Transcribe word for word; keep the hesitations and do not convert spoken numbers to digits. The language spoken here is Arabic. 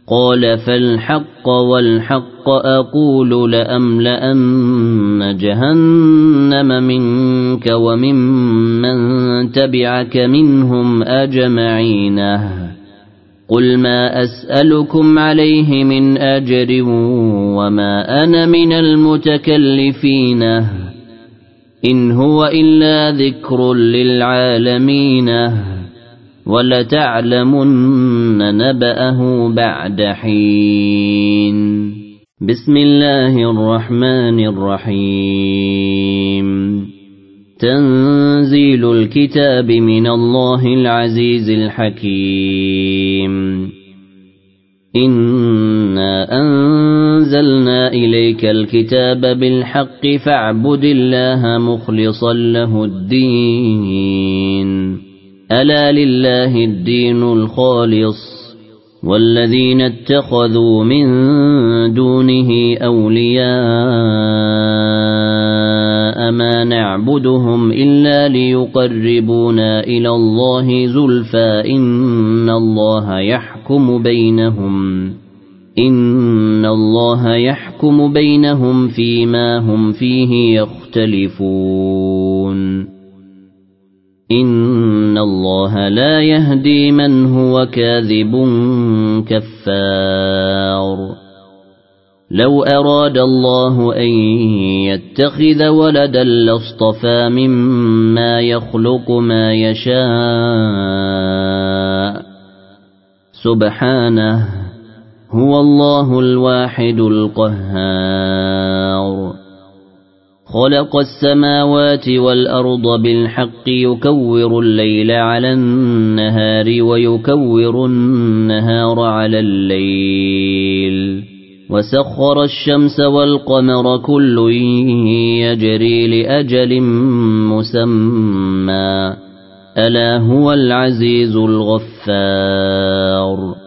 قال فالحق والحق أقول لأملأن جهنم منك وممن تبعك منهم أجمعين قل ما أسألكم عليه من أجر وما أنا من المتكلفين إن هو إلا ذكر للعالمين ولتعلمن نبأه بعد حين بسم الله الرحمن الرحيم تنزيل الكتاب من الله العزيز الحكيم إنا أنزلنا إليك الكتاب بالحق فاعبد الله مخلصا له الدين ألا لله الدين الخالص والذين اتخذوا من دونه أولياء ما نعبدهم إلا ليقربونا إلى الله زلفى إن الله يحكم بينهم إن الله يحكم بينهم فيما هم فيه يختلفون إن الله لا يهدي من هو كاذب كفار لو أراد الله أن يتخذ ولدا لاصطفى مما يخلق ما يشاء سبحانه هو الله الواحد القهار خلق السماوات والأرض بالحق يكور الليل على النهار ويكور النهار على الليل وسخر الشمس والقمر كل يجري لأجل مسمى ألا هو العزيز الغفار